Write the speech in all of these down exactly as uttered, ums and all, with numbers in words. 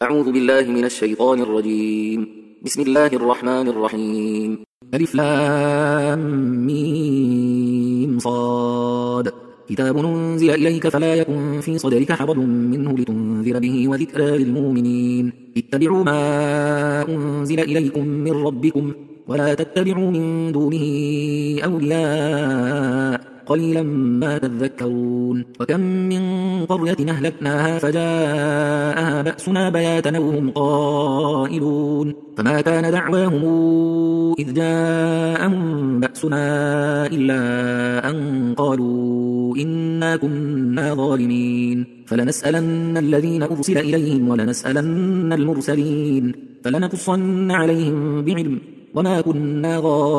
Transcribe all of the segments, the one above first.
أعوذ بالله من الشيطان الرجيم. بسم الله الرحمن الرحيم. ألف لام ميم صاد. كتاب أنزل إليك فلا يكن في صدرك حرج منه لتنذر به وذكرى للمؤمنين. اتبعوا ما أنزل إليكم من ربكم ولا تتبعوا من دونه أولياء قليلا ما تذكرون. وكم من قرية أهلكناها فجاءها بأسنا بياتا وهم قائلون فما كان دعواهم إذ جاءهم بأسنا إلا أن قالوا إنا كنا ظالمين فلنسألن الذين أرسل إليهم ولنسألن المرسلين فلنقصن عليهم بعلم وما كنا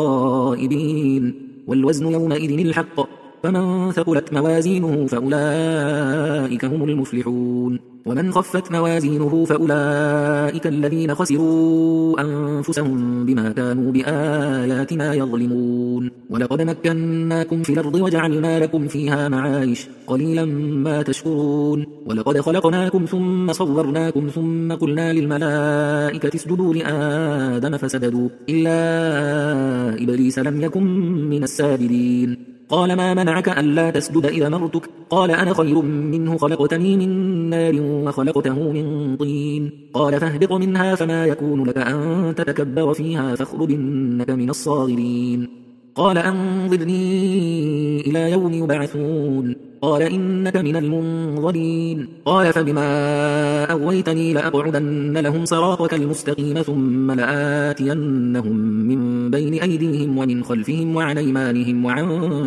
غائبين والوزن يومئذ الحق فمن ثقلت موازينه فأولئك هم المفلحون ومن خفت موازينه فأولئك الذين خسروا أنفسهم بما كانوا بآياتنا يظلمون. ولقد مكناكم في الأرض وجعلنا لكم فيها معايش قليلا ما تشكرون. ولقد خلقناكم ثم صورناكم ثم قلنا للملائكة اسجدوا لآدم فسجدوا إلا إبليس لم يكن من الساجدين. قال ما منعك ألا تسجد إذا مرتك قال أنا خير منه خلقتني من نار وخلقته من طين قال فاهبط منها فما يكون لك أن تتكبر فيها فاخرج إنك من الصاغرين. قال أنظرني إلى يوم يبعثون قال إنك من المنظرين. قال فبما أغويتني لأقعدن لهم صراطك المستقيم ثم لآتينهم من بين أيديهم ومن خلفهم وعن أيمانهم وعن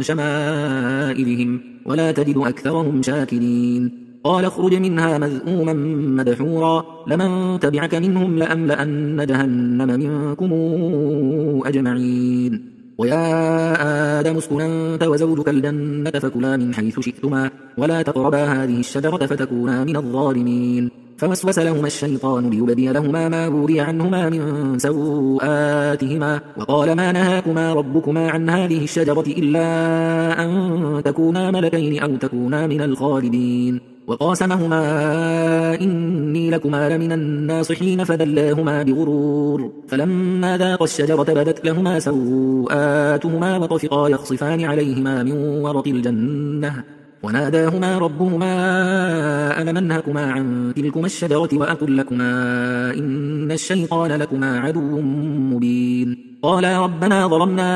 شمائلهم ولا تجد أكثرهم شاكرين. قال اخرج منها مذءوما مدحورا لمن تبعك منهم لأملأن جهنم منكم أجمعين. ويا آدم اسكن أنت وزوجك الجنة فكلا من حيث شئتما ولا تقربا هذه الشجرة فتكونا من الظالمين. فوسوس لهما الشيطان ليبدي لهما ما وري عنهما من سوآتهما وقال ما نهاكما ربكما عن هذه الشجرة إلا أن تكونا ملكين أو تكونا من الخالدين. وقاسمهما إني لكما لمن الناصحين فدلاهما بغرور فلما ذاقا الشجرة بدت لهما سوآتهما وطفقا يخصفان عليهما من ورق الجنة وناداهما ربهما ألم أنهكما عن تلكما الشجرة وأقل لكما إن الشيطان لكما عدو مبين. قالا ربنا ظلمنا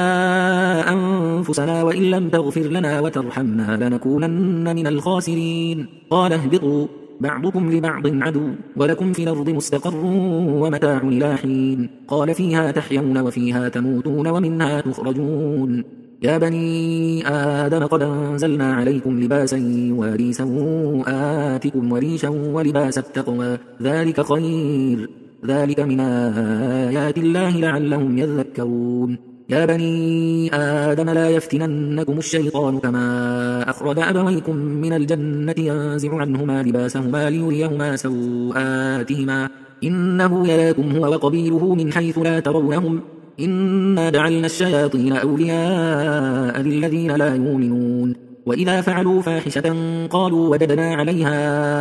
أنفسنا وإن لم تغفر لنا وترحمنا لنكونن من الخاسرين. قال اهبطوا بعضكم لبعض عدو ولكم في الأرض مستقر ومتاع إلى حين. قال فيها تحيون وفيها تموتون ومنها تخرجون. يا بني آدم قد أنزلنا عليكم لباسا يواري سوآتكم وريشا ولباس التقوى ذلك خير ذلك من آيات الله لعلهم يذكرون. يا بني آدم لا يفتننكم الشيطان كما أخرج أبويكم من الجنة ينزع عنهما لباسهما ليريهما سوآتهما إنه يراكم هو وقبيله من حيث لا ترونهم إنا جعلنا الشياطين أولياء للذين لا يؤمنون. وإذا فعلوا فاحشة قالوا وجدنا عليها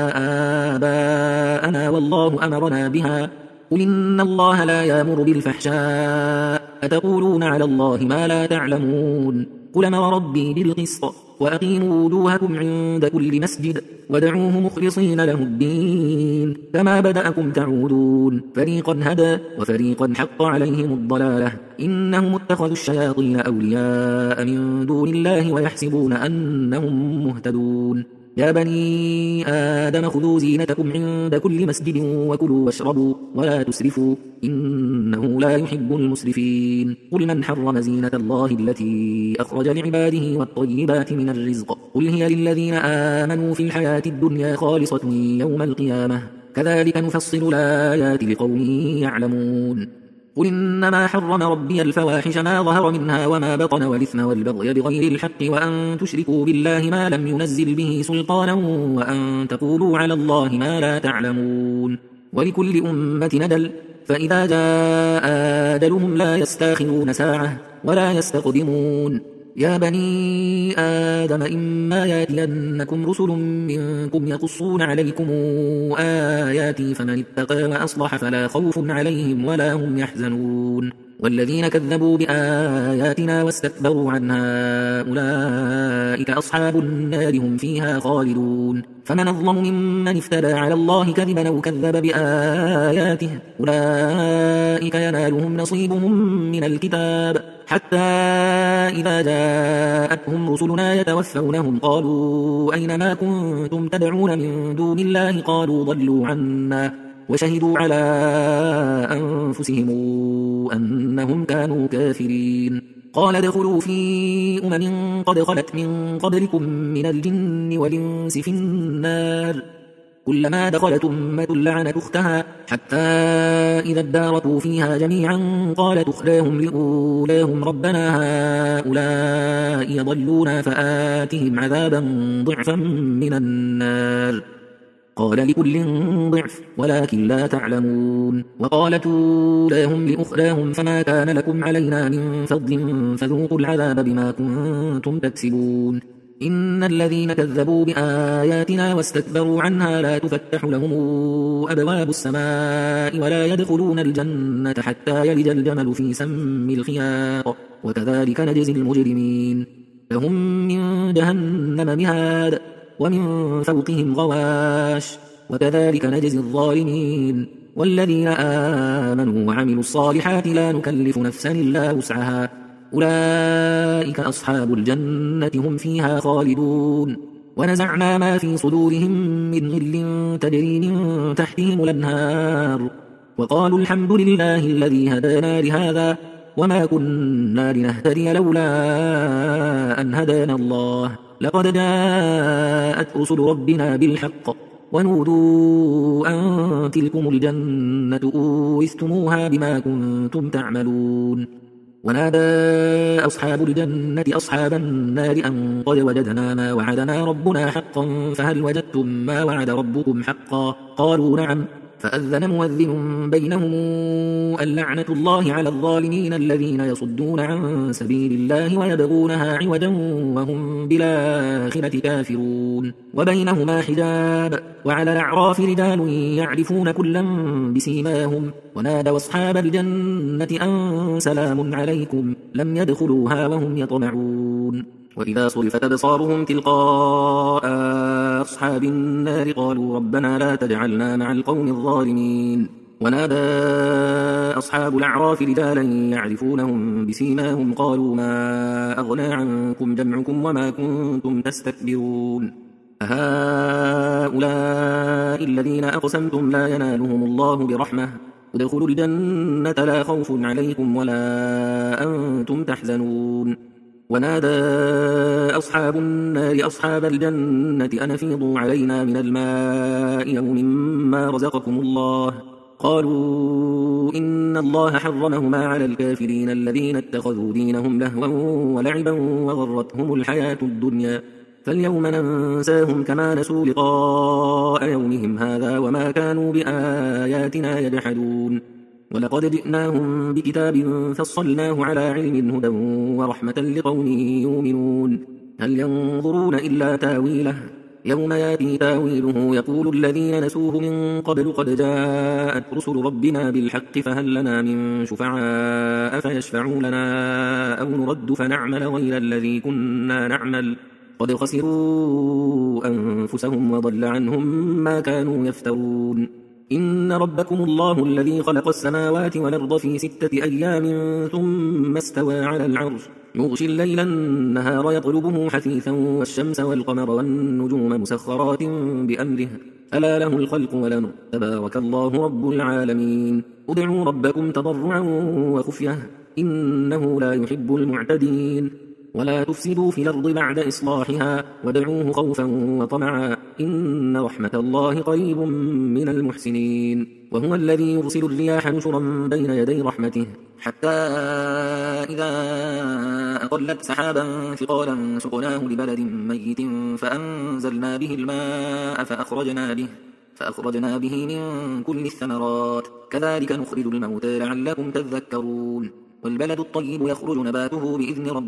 آباءنا والله أمرنا بها قل إن الله لا يأمر بالفحشاء أتقولون على الله ما لا تعلمون. قل أمر ربي بالقسط وأقيموا وجوهكم عند كل مسجد ودعوه مخلصين له الدين كما بدأكم تعودون فريقا هدى وفريقا حق عليهم الضلالة إنهم اتخذوا الشياطين أولياء من دون الله ويحسبون أنهم مهتدون. يا بني آدم خذوا زينتكم عند كل مسجد وكلوا واشربوا ولا تسرفوا إنه لا يحب المسرفين. قل من حرم زينة الله التي أخرج لعباده والطيبات من الرزق قل هي للذين آمنوا في الحياة الدنيا خالصة يوم القيامة كذلك نفصل الآيات لقوم يعلمون. قل إنما حرم ربي الفواحش ما ظهر منها وما بطن والإثم والبغي بغير الحق وأن تشركوا بالله ما لم ينزل به سلطانا وأن تقولوا على الله ما لا تعلمون. ولكل أمة ندل فإذا جاء أجلهم لا يستاخرون ساعة ولا يستقدمون. يا بني آدم إما ياتينكم رسل منكم يقصون عليكم آياتي فمن اتقى وأصلح فلا خوف عليهم ولا هم يحزنون والذين كذبوا بآياتنا واستكبروا عنها أولئك أصحاب النار هم فيها خالدون فمن أظلم ممن افترى على الله كذبا أو كذب بآياته أولئك ينالهم نصيبهم من الكتاب حتى إذا جاءتهم رسلنا يتوفونهم قالوا أين ما كنتم تدعون من دون الله قالوا ضلوا عنا وشهدوا على أنفسهم أنهم كانوا كافرين قال ادخلوا في أمم قد خلت من قبلكم من الجن والإنس في النار كلما دخلت أمة لعنت أختها حتى إذا اداركوا فيها جميعا قالت أخراهم لأولاهم ربنا هؤلاء يضلونا فآتهم عذابا ضعفا من النار قال لكل ضعف ولكن لا تعلمون وقالت أولاهم لأخراهم فما كان لكم علينا من فضل فذوقوا العذاب بما كنتم تكسبون إن الذين كذبوا بآياتنا واستكبروا عنها لا تفتح لهم أبواب السماء ولا يدخلون الجنة حتى يلج الجمل في سم الخياط وكذلك نجزي المجرمين لهم من جهنم مهاد ومن فوقهم غواش وكذلك نجزي الظالمين والذين آمنوا وعملوا الصالحات لا نكلف نفسا إلا وسعها أولئك أصحاب الجنة هم فيها خالدون ونزعنا ما في صدورهم من غل تجري من تحتهم الأنهار وقالوا الحمد لله الذي هدانا لهذا وما كنا لنهتدي لولا أن هدانا الله لقد جاءت رسل ربنا بالحق ونودوا أن تلكم الجنة أورثتموها بما كنتم تعملون ونادى أصحاب الجنة أصحاب النار أن قد وجدنا ما وعدنا ربنا حقا فهل وجدتم ما وعد ربكم حقا قالوا نعم فأذن مؤذن بينهم اللعنة الله على الظالمين الذين يصدون عن سبيل الله ويبغونها عوجا وهم بالآخرة كافرون وبينهما حجاب وعلى الأعراف رجال يعرفون كلا بسيماهم ونادوا أصحاب الجنة أن سلام عليكم لم يدخلوها وهم يطمعون وإذا صرفت أبصارهم تلقاء أصحاب النار قالوا ربنا لا تجعلنا مع القوم الظالمين ونادى أصحاب الأعراف رجالا يعرفونهم بسيماهم قالوا ما أغنى عنكم جمعكم وما كنتم تستكبرون أهؤلاء الذين أقسمتم لا ينالهم الله برحمة ادخلوا الجنة لا خوف عليكم ولا أنتم تحزنون ونادى أصحاب النار أصحاب الجنة أن أفيضوا علينا من الماء أو مما رزقكم الله قالوا إن الله حرمهما على الكافرين الذين اتخذوا دينهم لهوا ولعبا وغرتهم الحياة الدنيا فاليوم ننساهم كما نسوا لقاء يومهم هذا وما كانوا بآياتنا يجحدون ولقد جئناهم بكتاب فصلناه على علم هدى ورحمة لقوم يؤمنون هل ينظرون إلا تاويله يوم ياتي تاويله يقول الذين نسوه من قبل قد جاءت رسل ربنا بالحق فهل لنا من شفعاء فيشفعوا لنا أو نرد فنعمل غير الذي كنا نعمل قد خسروا أنفسهم وضل عنهم ما كانوا يفترون إن ربكم الله الذي خلق السماوات والأرض في ستة أيام ثم استوى على العرش يغشي الليل النهار يطلبه حثيثا والشمس والقمر والنجوم مسخرات بأمره ألا له الخلق والأمر تبارك الله رب العالمين ادعوا ربكم تضرعا وخفية إنه لا يحب المعتدين ولا تفسدوا في الأرض بعد إصلاحها وادعوه خوفا وطمعا إن رحمة الله قريب من المحسنين وهو الذي يرسل الرياح نشرا بين يدي رحمته حتى إذا أقلت سحابا ثقالا سقناه لبلد ميت فأنزلنا به الماء فأخرجنا به فأخرجنا به من كل الثمرات كذلك نخرج الموتى لعلكم تذكرون والبلد الطيب يخرج نباته بإذن ربه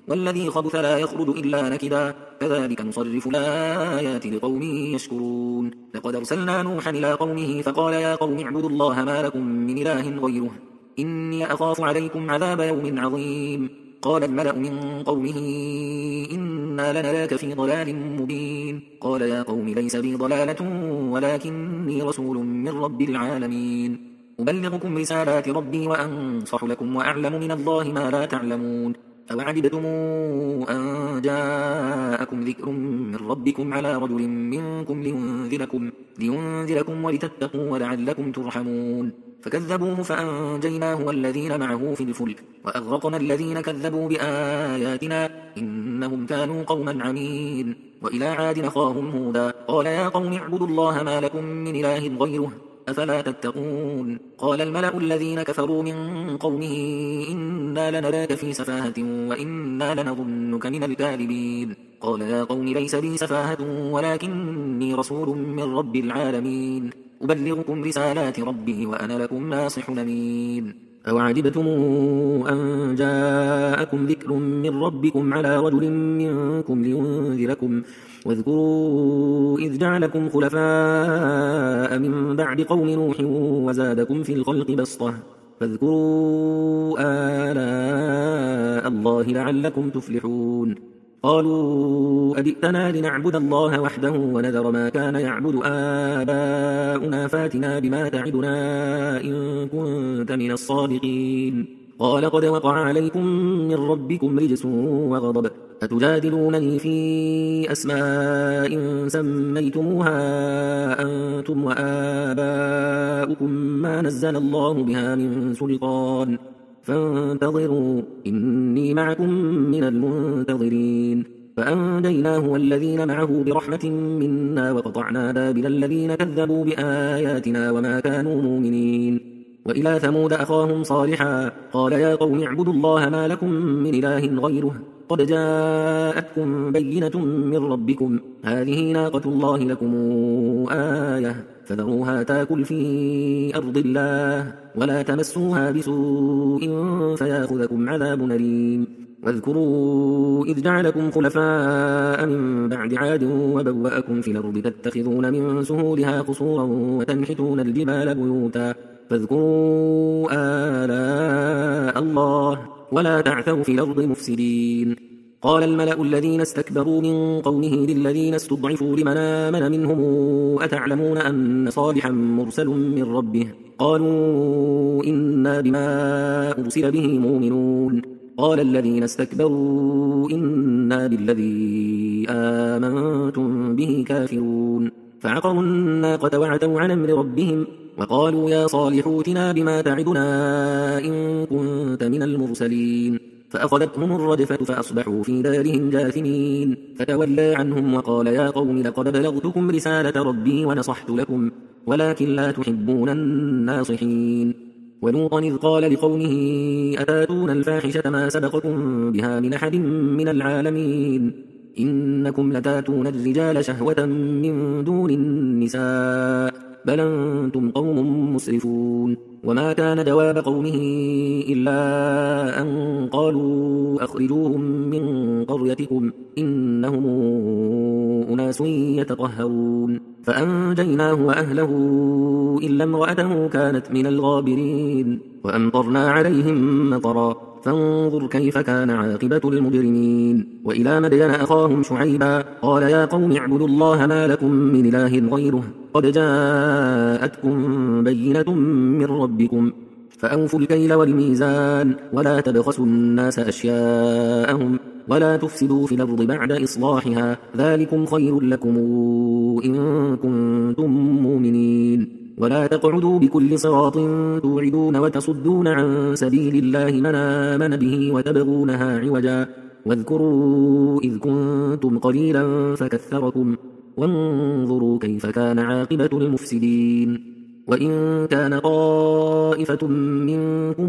والذي خبث لا يخرج إلا نكدا كذلك نصرف الآيات لقوم يشكرون لقد أرسلنا نوحا إلى قومه فقال يا قوم اعبدوا الله ما لكم من إله غيره إني أخاف عليكم عذاب يوم عظيم قال الملأ من قومه إنا لنراك في ضلال مبين قال يا قوم ليس بي ضلالة ولكني رسول من رب العالمين أبلغكم رسالات ربي وأنصح لكم وأعلم من الله ما لا تعلمون أوعجبتم أن جاءكم ذكر من ربكم على رجل منكم لينذركم, لينذركم ولتتقوا ولعلكم ترحمون فكذبوه فأنجيناه والذين معه في الفلك وأغرقنا الذين كذبوا بآياتنا إنهم كانوا قوما عمين وإلى عاد أخاهم هودا قال يا قوم اعبدوا الله ما لكم من إله غيره أفلا تتقون قال الملأ الذين كفروا من قومه إنا لنراك في سفاهة وإنا لنظنك من الكاذبين قال يا قوم ليس بي سفاهة ولكني رسول من رب العالمين أبلغكم رسالات ربي وأنا لكم ناصح أمين أوعجبتم أن جاءكم ذكر من ربكم على رجل منكم لينذركم واذكروا إذ جعلكم خلفاء من بعد قوم نوح وزادكم في الخلق بسطة فاذكروا آلاء الله لعلكم تفلحون قالوا أجئتنا لنعبد الله وحده ونذر ما كان يعبد آباؤنا فاتنا بما تعدنا إن كنت من الصادقين قال قد وقع عليكم من ربكم رجس وغضب أتجادلونني في أسماء سميتموها أنتم وآباؤكم ما نزل الله بها من سلطان فانتظروا إني معكم من المنتظرين فأنجيناه والذين معه برحمة منا وقطعنا دابر الذين كذبوا بآياتنا وما كانوا مؤمنين وإلى ثمود أخاهم صالحا قال يا قوم اعبدوا الله ما لكم من إله غيره قد جاءتكم بينة من ربكم هذه ناقة الله لكم آية فذروها تاكل في أرض الله ولا تمسوها بسوء فياخذكم عذاب أليم واذكروا إذ جعلكم خلفاء من بعد عاد وبوأكم في الأرض تتخذون من سهولها قصورا وتنحتون الجبال بيوتا فاذكروا آلاء الله ولا تعثوا في الأرض مفسدين قال الملأ الذين استكبروا من قومه للذين استضعفوا لمن آمن منهم أتعلمون أن صالحا مرسل من ربه قالوا إنا بما أرسل به مؤمنون قال الذين استكبروا إنا بالذي آمنتم به كافرون فعقروا الناقة وعتوا عن أمر ربهم وقالوا يا صالح ائتنا بما تعدنا إن كنت من المرسلين فأخذتهم الرجفة فأصبحوا في دارهم جاثمين فتولى عنهم وقال يا قوم لقد بلغتكم رسالة ربي ونصحت لكم ولكن لا تحبون الناصحين ولوطا إذ قال لقومه أتاتون الفاحشة ما سبقكم بها من أحد من العالمين إنكم لتاتون الرجال شهوة من دون النساء بل أنتم قوم مسرفون وما كان جواب قومه إلا أن قالوا أخرجوهم من قريتكم إنهم أناس يتطهرون فأنجيناه وأهله إلا امرأته كانت من الغابرين وأمطرنا عليهم مطرا فانظر كيف كان عاقبة المجرمين وإلى مدين أخاهم شعيبا قال يا قوم اعبدوا الله ما لكم من إله غيره قد جاءتكم بينة من ربكم فأوفوا الكيل والميزان ولا تبخسوا الناس أشياءهم ولا تفسدوا في الأرض بعد إصلاحها ذلكم خير لكم إن كنتم مؤمنين ولا تقعدوا بكل صراط توعدون وتصدون عن سبيل الله من آمن به وتبغونها عوجا واذكروا إذ كنتم قليلا فكثركم وانظروا كيف كان عاقبة المفسدين وإن كان طائفة منكم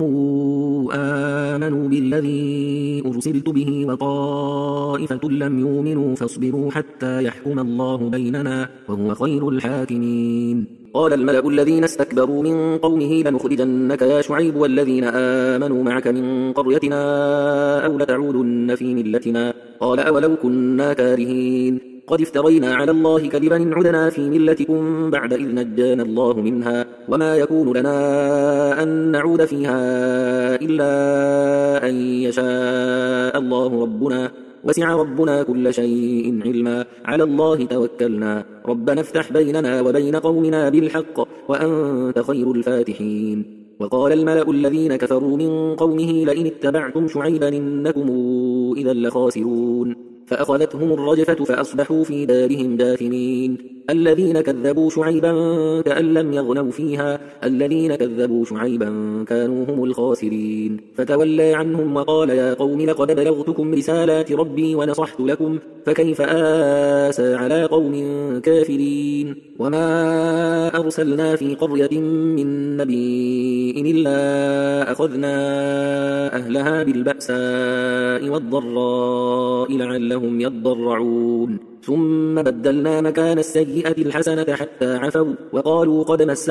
آمنوا بالذي أرسلت به وطائفة لم يؤمنوا فاصبروا حتى يحكم الله بيننا وهو خير الحاكمين قال الملأ الذين استكبروا من قومه لنخرجنك يا شعيب والذين آمنوا معك من قريتنا أو لتعودن في ملتنا قال أولو كنا كارهين قد افترينا على الله كذبا إن عدنا في ملتكم بعد إذ نجانا الله منها وما يكون لنا أن نعود فيها إلا أن يشاء الله ربنا وسع ربنا كل شيء علما على الله توكلنا ربنا افتح بيننا وبين قومنا بالحق وأنت خير الفاتحين وقال الملأ الذين كفروا من قومه لئن اتبعتم شعيبا إنكم إذا لخاسرون فأخذتهم الرجفة فأصبحوا في دارهم جاثمين الذين كذبوا شعيبا كأن لم يغنوا فيها الذين كذبوا شعيبا كانوا هم الخاسرين فتولى عنهم وقال يا قوم لقد بلغتكم رسالات ربي ونصحت لكم فكيف آسى على قوم كافرين وما أرسلنا في قرية من نبي إلا أخذنا أهلها بالبأساء والضراء لعلهم يضرعون ثم بدلنا مكان السيئة الحسنة حتى عفوا وقالوا قد مس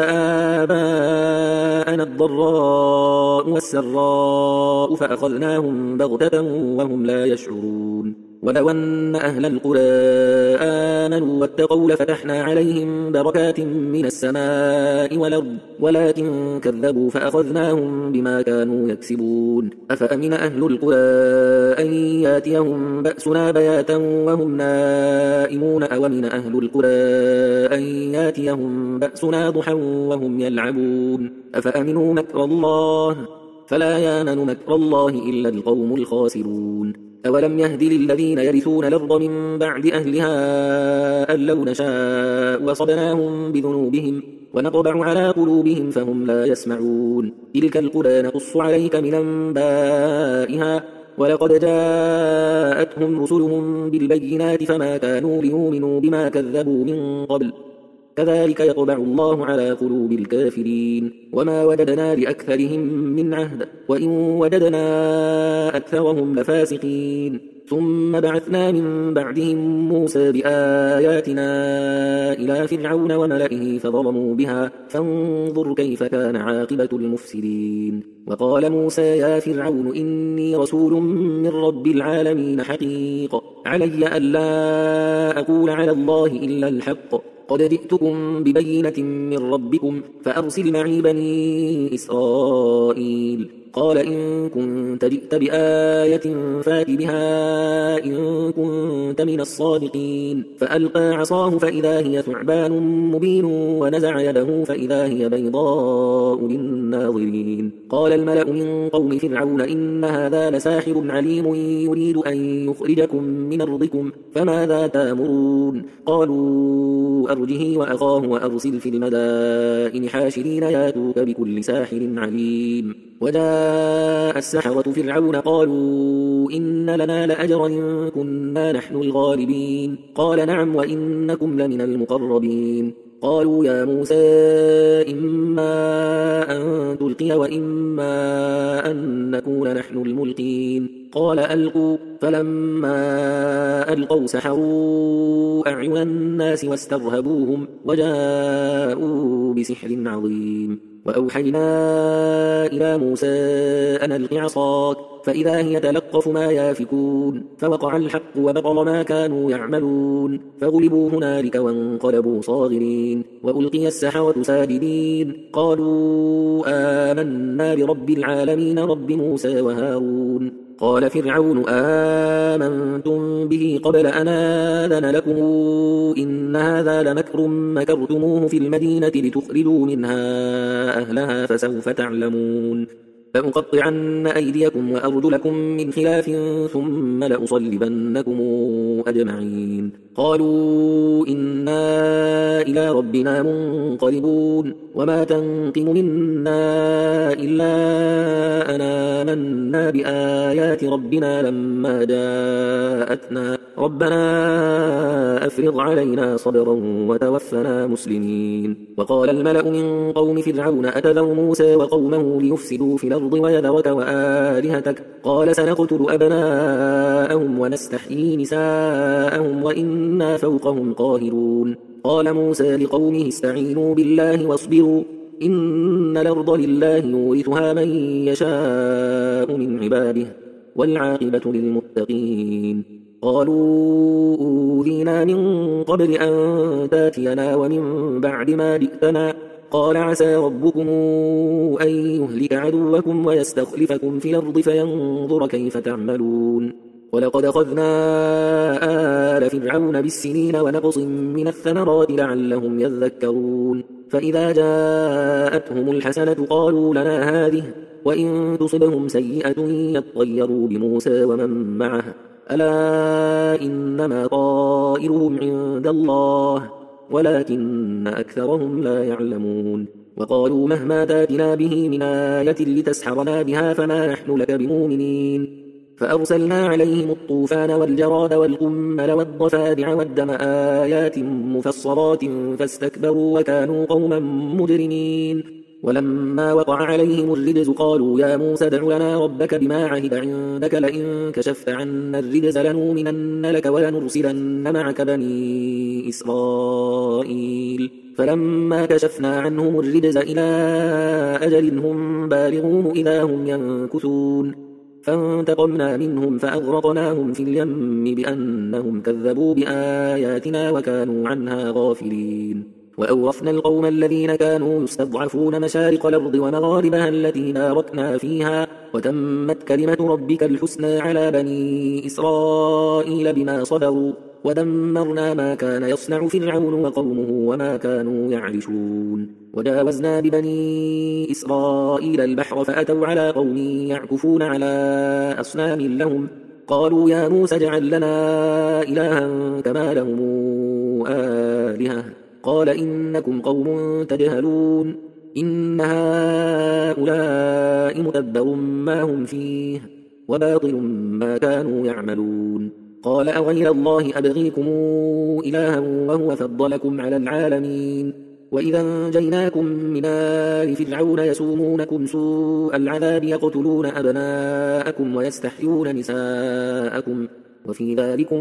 آباءنا الضراء والسراء فأخذناهم بغتة وهم لا يشعرون ولو أن أهل القرى آمنوا واتقوا لفتحنا عليهم بركات من السماء والأرض ولكن كذبوا فأخذناهم بما كانوا يكسبون أفأمن أهل القرى أن ياتيهم بأسنا بياتا وهم نائمون أومن أهل القرى أن ياتيهم بأسنا ضحى وهم يلعبون أفأمنوا مكر الله فلا يامن مكر الله إلا القوم الخاسرون أولم يهد للذين يرثون الأرض من بعد أهلها أن لو نشاء وصبناهم بذنوبهم ونطبع على قلوبهم فهم لا يسمعون تلك القرى نقص عليك من أنبائها ولقد جاءتهم رسلهم بالبينات فما كانوا ليؤمنوا بما كذبوا من قبل كذلك يطبع الله على قلوب الكافرين وما وجدنا لأكثرهم من عهد وإن وجدنا أكثرهم لفاسقين ثم بعثنا من بعدهم موسى بآياتنا إلى فرعون وملئه فظلموا بها فانظر كيف كان عاقبة المفسدين وقال موسى يا فرعون إني رسول من رب العالمين حقيق علي ألا أقول على الله إلا الحق قد جئتكم ببينة من ربكم فأرسل معي بني إسرائيل قال إن كنت جئت بآية فات بها إن كنت من الصادقين فألقى عصاه فإذا هي ثعبان مبين ونزع يده فإذا هي بيضاء للناظرين قال الملأ من قوم فرعون إن هذا لساحر عليم يريد أن يخرجكم من أرضكم فماذا تأمرون قالوا أرجه وأخاه وأرسل في المدائن حاشرين ياتوك بكل ساحر عليم وجاء السحرة فرعون قالوا إن لنا لأجرا إن كنا نحن الغالبين قال نعم وإنكم لمن المقربين قالوا يا موسى إما أن تلقي وإما أن نكون نحن الملقين قال ألقوا فلما ألقوا سحروا أعين الناس واسترهبوهم وجاءوا بسحر عظيم وأوحينا إلى موسى أن ألق عصاك فإذا هي تلقف ما يافكون فوقع الحق وبطل ما كانوا يعملون فغلبوا هنالك وانقلبوا صاغرين وألقي السحرة ساجدين قالوا آمنا برب العالمين رب موسى وهارون قال فرعون آمنتم به قبل أن آذن لكم إن هذا لمكر مكرتموه في المدينة لتخرجوا منها أهلها فسوف تعلمون لأقطعن أيديكم وأرجلكم من خلاف ثم لأصلبنكم أجمعين قالوا إنا إلى ربنا منقلبون وما تنقم منا إلا أن آمنا بآيات ربنا لما جاءتنا ربنا أفرغ علينا صبرا وتوفنا مسلمين وقال الملأ من قوم فرعون أتذر موسى وقومه ليفسدوا في الأرض ويذرك وآلهتك قال سنقتل أبناءهم ونستحيي نساءهم وإنا فوقهم قاهرون قال موسى لقومه استعينوا بالله واصبروا إن الأرض لله يورثها من يشاء من عباده والعاقبة للمتقين قالوا أوذينا من قبل أن تاتينا ومن بعد ما جئتنا قال عسى ربكم أن يهلك عدوكم ويستخلفكم في الأرض فينظر كيف تعملون ولقد أخذنا آل فرعون بالسنين ونقص من الثمرات لعلهم يذكرون فإذا جاءتهم الحسنة قالوا لنا هذه وإن تصبهم سيئة يطيروا بموسى ومن معه ألا إنما طائرهم عند الله ولكن أكثرهم لا يعلمون وقالوا مهما تاتنا به من آية لتسحرنا بها فما نحن لك بمؤمنين فأرسلنا عليهم الطوفان والجراد والقمل والضفادع والدم آيات مفصلات فاستكبروا وكانوا قوما مجرمين ولما وقع عليهم الرجز قالوا يا موسى ادع لنا ربك بما عهد عندك لئن كشفت عنا الرجز لنؤمنن لك ولنرسلن معك بني إسرائيل فلما كشفنا عنهم الرجز إلى أجل هم بالغوه إذا هم ينكثون فانتقمنا منهم فأغرقناهم في اليم بأنهم كذبوا بآياتنا وكانوا عنها غافلين وأورثنا القوم الذين كانوا يستضعفون مشارق الأرض ومغاربها التي باركنا فيها وتمت كلمة ربك الحسنى على بني إسرائيل بما صبروا ودمرنا ما كان يصنع فرعون وقومه وما كانوا يعرشون وجاوزنا ببني إسرائيل البحر فأتوا على قوم يعكفون على أصنام لهم قالوا يا موسى اجعل لنا إلها كما لهم آلهة قال إنكم قوم تجهلون إن هؤلاء متبر ما هم فيه وباطل ما كانوا يعملون قال أغير الله أبغيكم إلها وهو فضلكم على العالمين وإذا أنجيناكم من آل فرعون يسومونكم سوء العذاب يقتلون أبناءكم ويستحيون نساءكم وفي ذلكم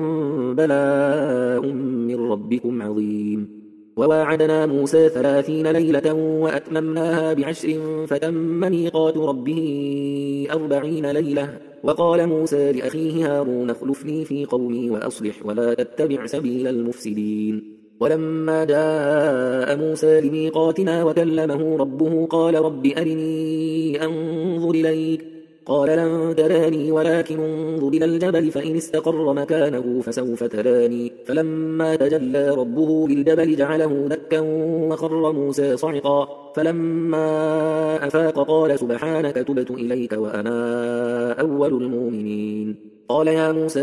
بلاء من ربكم عظيم وواعدنا موسى ثلاثين ليلة وأتممناها بعشر فتم ميقات ربه أربعين ليلة وقال موسى لأخيه هارون اخلفني في قومي وأصلح ولا تتبع سبيل المفسدين ولما جاء موسى لميقاتنا وكلمه ربه قال رب أرني أنظر إليك قال لن تراني ولكن انظر إلى الجبل فإن استقر مكانه فسوف تراني فلما تجلى ربه للجبل جعله دكا وخر موسى صعقا فلما أفاق قال سبحانك تبت إليك وأنا أول المؤمنين قال يا موسى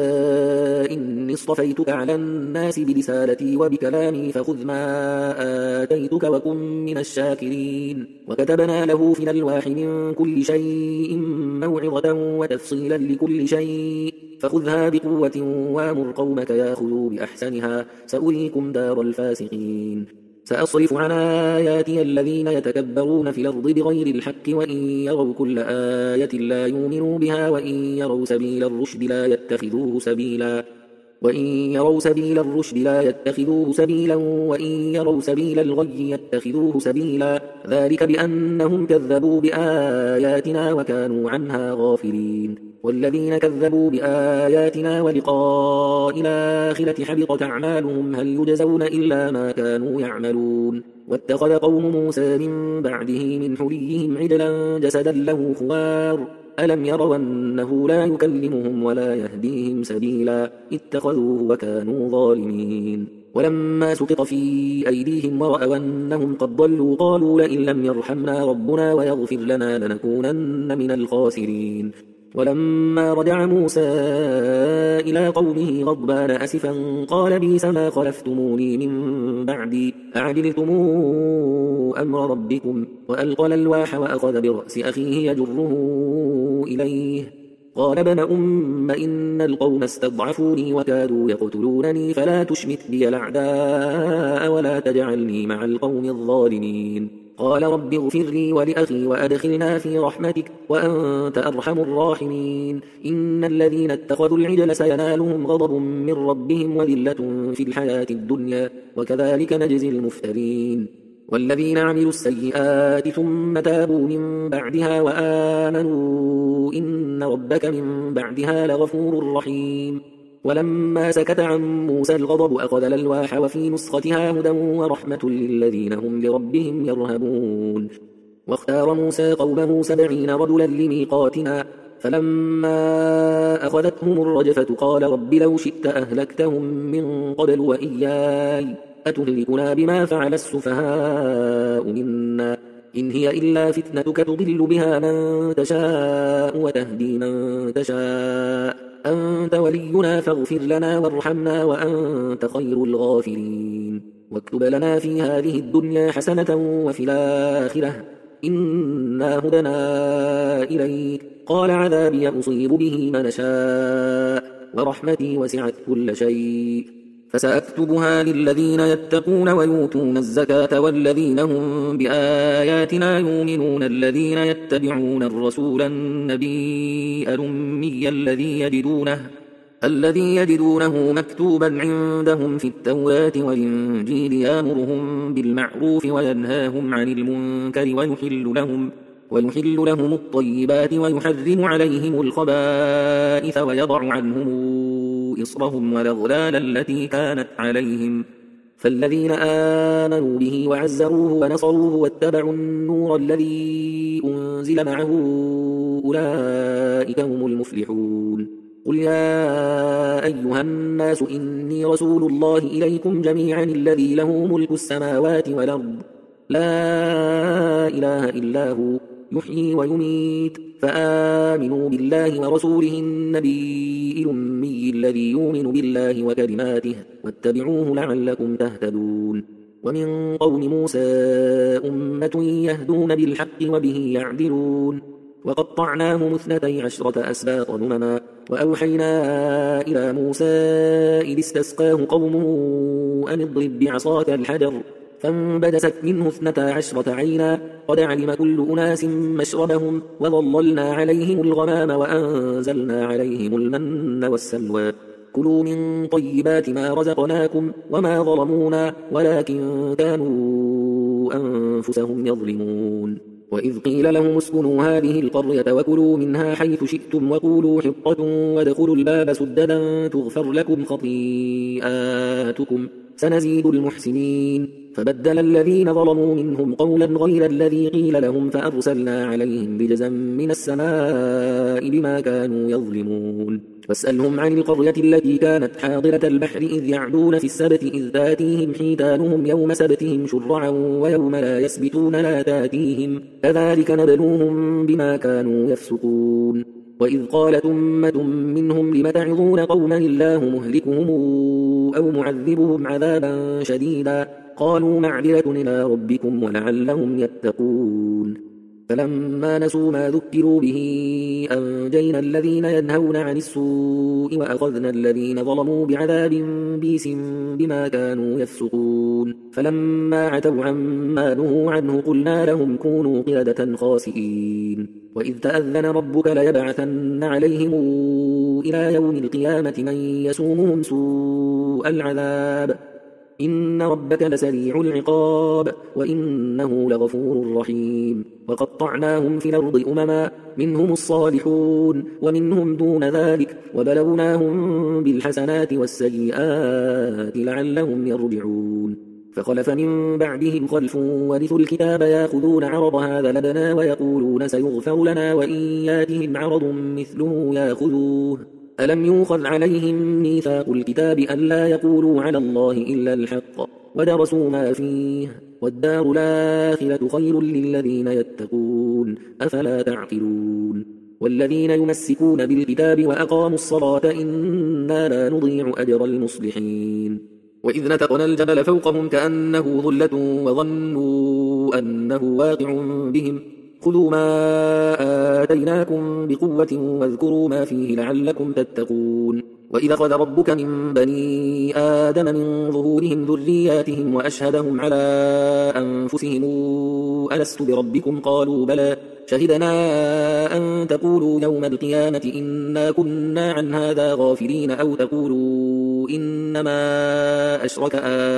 إني اصطفيتك على الناس برسالتي وبكلامي فخذ ما آتيتك وكن من الشاكرين وكتبنا له في الألواح من كل شيء موعظة وتفصيلا لكل شيء فخذها بقوة وامر قومك ياخذوا بأحسنها سأريكم دار الفاسقين سأصرف عن آياتي الذين يتكبرون في الأرض بغير الحق وإن يروا كل آية لا يؤمنوا بها وإن يروا سبيل الرشد لا يتخذوه سبيلا وإن يروا سبيل الرشد لا يتخذوه سبيلا وإن يروا سبيل الغي يتخذوه سبيلا ذلك بأنهم كذبوا بآياتنا وكانوا عنها غافلين والذين كذبوا بآياتنا ولقاء الآخرة حبطت أعمالهم هل يجزون إلا ما كانوا يعملون واتخذ قوم موسى من بعده من حليهم عجلا جسدا له خوار ألم يروا أنه لا يكلمهم ولا يهديهم سبيلا اتخذوه وكانوا ظالمين ولما سقط في أيديهم ورأوا أنهم قد ضلوا قالوا لئن لم يرحمنا ربنا ويغفر لنا لنكونن من الخاسرين ولما رجع موسى إلى قومه غضبان أسفا قال بئس ما خلفتموني من بعدي أعجلتم أمر ربكم وألقى الألواح وأخذ برأس أخيه يجره إليه قال ابن أم إن القوم استضعفوني وكادوا يقتلونني فلا تشمت بي الأعداء ولا تجعلني مع القوم الظالمين قال رب اغفر لي ولأخي وأدخلنا في رحمتك وأنت أرحم الراحمين. إن الذين اتخذوا العجل سينالهم غضب من ربهم وذلة في الحياة الدنيا وكذلك نجزي المفترين. والذين عملوا السيئات ثم تابوا من بعدها وآمنوا إن ربك من بعدها لغفور رحيم. ولما سكت عن موسى الغضب أخذ الألواح وفي نسختها هدى ورحمة للذين هم لربهم يرهبون. واختار موسى قومه سبعين رجلا لميقاتنا فلما أخذتهم الرجفة قال رب لو شئت أهلكتهم من قبل وإياي أتهلكنا بما فعل السفهاء منا إن هي إلا فتنتك تضل بها من تشاء وتهدي من تشاء أنت ولينا فاغفر لنا وارحمنا وأنت خير الغافرين. واكتب لنا في هذه الدنيا حسنة وفي الآخرة إنا هدنا إليك. قال عذابي أصيب به من شاء ورحمتي وسعت كل شيء فسأكتبها للذين يتقون ويؤتون الزكاة والذين هم بآياتنا يؤمنون. الذين يتبعون الرسول النبي الأمي الذي يجدونه الذي يجدونه مكتوبا عندهم في التوراة والإنجيل يأمرهم بالمعروف وينهاهم عن المنكر ويحل لهم ويحل لهم الطيبات ويحرم عليهم الخبائث ويضع عنهم إصرهم والأغلال التي كانت عليهم. فالذين آمنوا به وعزروه ونصروه واتبعوا النور الذي أنزل معه أولئك هم المفلحون. قل يا أيها الناس إني رسول الله إليكم جميعا الذي له ملك السماوات والأرض لا إله إلا هو يحيي ويميت فآمنوا بالله ورسوله النبي الأمي الذي يؤمن بالله وكلماته واتبعوه لعلكم تهتدون. ومن قوم موسى أمة يهدون بالحق وبه يعدلون. وقطعناهم اثنتي عشرة أسباط أمما وأوحينا إلى موسى إذ استسقاه قومه أن اضرب بعصاك الحجر فانبجست منه اثنتا عشرة عينا قد علم كل أناس مشربهم وظللنا عليهم الغمام وأنزلنا عليهم المن والسلوى كلوا من طيبات ما رزقناكم وما ظلمونا ولكن كانوا أنفسهم يظلمون. وإذ قيل لهم اسكنوا هذه القرية وكلوا منها حيث شئتم وقولوا حطة وادخلوا الباب سددا تغفر لكم خطيئاتكم سنزيد المحسنين. فبدل الذين ظلموا منهم قولا غير الذي قيل لهم فأرسلنا عليهم رجزا من السماء بما كانوا يظلمون. فاسألهم عن القرية التي كانت حاضرة البحر إذ يعدون في السبت إذ تاتيهم حيتانهم يوم سبتهم شرعا ويوم لا يسبتون لا تاتيهم كذلك نبلوهم بما كانوا يفسقون. وإذ قالت أمة منهم لم تعظون قوما الله مهلكهم أو معذبهم عذابا شديدا قالوا معذرة إلى ربكم ولعلهم يتقون. فلما نسوا ما ذكروا به أنجينا الذين ينهون عن السوء وأخذنا الذين ظلموا بعذاب بئس بما كانوا يفسقون. فلما عتوا عما نهوا عنه قلنا لهم كونوا قردة خاسئين. وإذ تأذن ربك ليبعثن عليهم إلى يوم القيامة من يسومهم سوء العذاب إن ربك لسريع العقاب وإنه لغفور رحيم. وقطعناهم في الأرض أمما منهم الصالحون ومنهم دون ذلك وبلوناهم بالحسنات والسيئات لعلهم يرجعون. فخلف من بعدهم خلف ورثوا الكتاب يأخذون عرض هذا الأدنى ويقولون سيغفر لنا وإن ياتهم عرض مثله يأخذوه ألم يؤخذ عليهم ميثاق الكتاب ألا يقولوا على الله إلا الحق ودرسوا ما فيه والدار الآخرة خير للذين يتقون أفلا تعقلون. والذين يمسكون بالكتاب وأقاموا الصلاة إنا لا نضيع أجر المصلحين. وإذ نتقنا الجبل فوقهم كأنه ظلة وظنوا أنه واقع بهم خذوا ما آتيناكم بقوة واذكروا ما فيه لعلكم تتقون وإذا أخذ ربك من بني آدم من ظهورهم ذرياتهم وأشهدهم على أنفسهم ألست بربكم قالوا بلى شهدنا أن تقولوا يوم القيامة إنا كنا عن هذا غافلين أو تقولوا إنما أشرك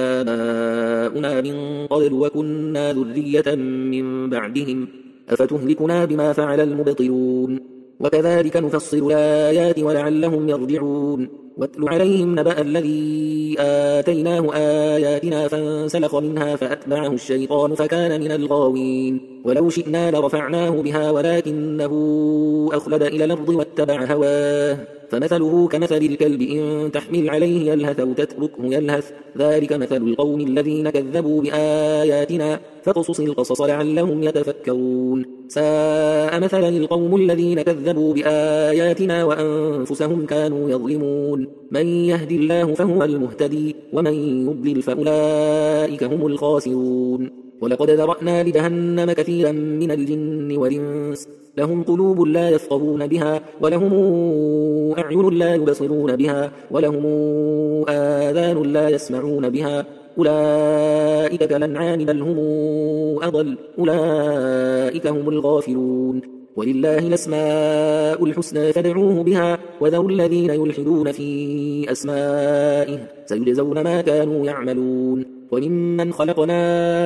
آباؤنا من قبل وكنا ذرية من بعدهم أفتهلكنا بما فعل المبطلون وكذلك نفصل الآيات ولعلهم يرجعون واتل عليهم نبأ الذي آتيناه آياتنا فانسلخ منها فأتبعه الشيطان فكان من الغاوين ولو شئنا لرفعناه بها ولكنه أخلد إلى الأرض واتبع هواه فمثله كمثل الكلب إن تحمل عليه يلهث أو تتركه يلهث ذلك مثل القوم الذين كذبوا بآياتنا فاقصص القصص لعلهم يتفكرون ساء مثلا القوم الذين كذبوا بآياتنا وأنفسهم كانوا يظلمون من يهد الله فهو المهتدي ومن يضلل فأولئك هم الخاسرون ولقد ذرأنا لجهنم كثيرا من الجن والإنس لهم قلوب لا يفقهون بها ولهم أعين لا يبصرون بها ولهم آذان لا يسمعون بها أولئك كالأنعام بل هم أضل أولئك هم الغافلون ولله الأسماء الحسنى فادعوه بها وذروا الذين يلحدون في أسمائه سيجزون ما كانوا يعملون وممن خلقنا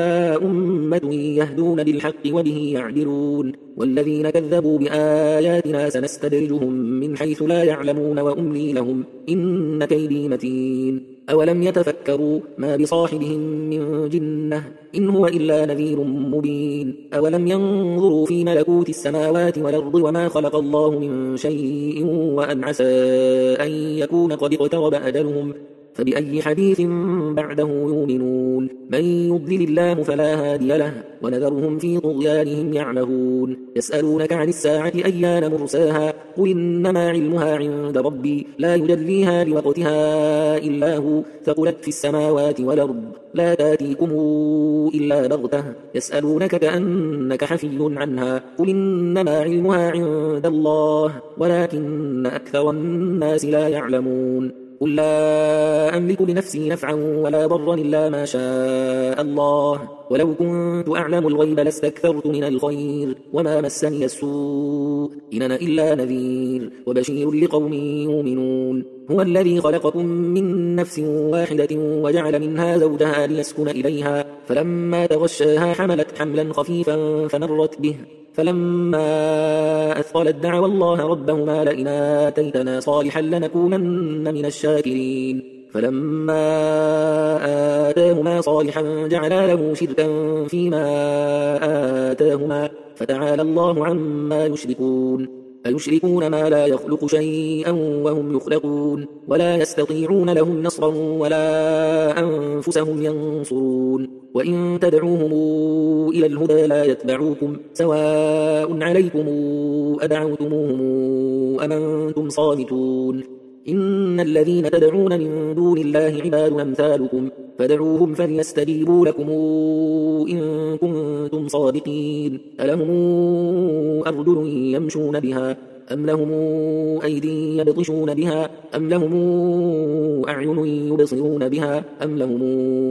أمة يهدون بالحق وبه يعدلون والذين كذبوا بآياتنا سنستدرجهم من حيث لا يعلمون وأملي لهم إن كيدي متين أولم يتفكروا ما بصاحبهم من جنة إن هو إلا نذير مبين أولم ينظروا في ملكوت السماوات والأرض وما خلق الله من شيء وأن عسى أن يكون قد اقترب أجلهم فبأي حديث بعده يؤمنون من يضلل الله فلا هادي له ونذرهم في طغيانهم يعمهون يسألونك عن الساعة أيان مرساها قل إنما علمها عند ربي لا يجليها لوقتها إلا هو ثقلت في السماوات والأرض لا تاتيكم إلا بغتة يسألونك كأنك حفي عنها قل إنما علمها عند الله ولكن أكثر الناس لا يعلمون قل لا أملك لنفسي نفعا ولا ضرا إلا ما شاء الله ولو كنت أعلم الغيب لاستكثرت من الخير وما مسني السوء إن أنا إلا نذير وبشير لقوم يؤمنون هو الذي خلقكم من نفس واحدة وجعل منها زوجها ليسكن إليها فلما تغشاها حملت حملا خفيفا فمرت به فلما أثقلت دعوا الله ربهما لئن آتيتنا صالحا لنكونن من الشاكرين فلما آتاهما صالحا جعلا له شركا فيما آتاهما فتعالى الله عما يشركون أيشركون ما لا يخلق شيئا وهم يخلقون ولا يستطيعون لهم نصرا ولا أنفسهم ينصرون وإن تدعوهم إلى الهدى لا يتبعوكم سواء عليكم أدعوتموهم أم أنتم صامتون إن الذين تدعون من دون الله عباد أمثالكم فدعوهم فليستجيبوا لكم إن كنتم صادقين ألهم أرجل يمشون بها أم لهم أيدي يبطشون بها أم لهم أعين يبصرون بها أم لهم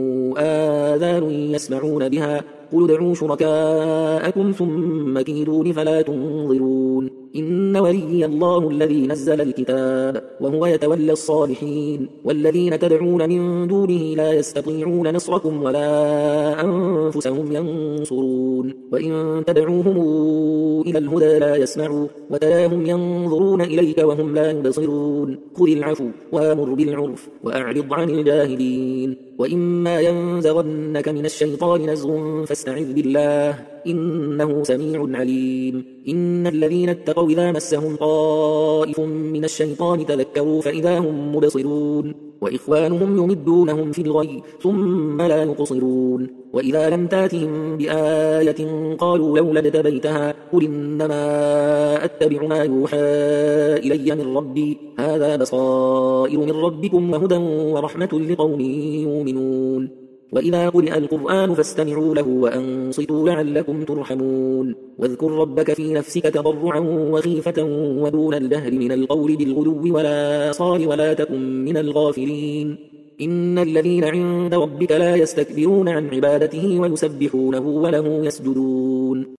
آذان يسمعون بها قل ادعوا شركاءكم ثم كيدون فلا تنظرون إن ولي الله الذي نزل الكتاب وهو يتولى الصالحين والذين تدعون من دونه لا يستطيعون نصركم ولا أنفسهم ينصرون وإن تدعوهم إلى الهدى لا يسمعوا وتراهم ينظرون إليك وهم لا يبصرون خذ العفو وامر بالعرف وأعرض عن الجاهلين وإما ينزغنك من الشيطان نزغ فاستعذ بالله إنه سميع عليم إن الذين اتقوا إذا مسهم طائف من الشيطان تذكروا فإذا هم مبصرون وإخوانهم يمدونهم في الغي ثم لا يقصرون وإذا لم تاتهم بآية قالوا لولا اجتبيتها قل إنما أتبع ما يوحى إلي من ربي هذا بصائر من ربكم وهدى ورحمة لقوم يؤمنون وإذا قرئ القرآن فاستمعوا له وأنصتوا لعلكم ترحمون واذكر ربك في نفسك تضرعا وخيفة ودون الجهر من القول بالغدو ولا آصال ولا تكن من الغافلين إن الذين عند ربك لا يستكبرون عن عبادته ويسبحونه وله يسجدون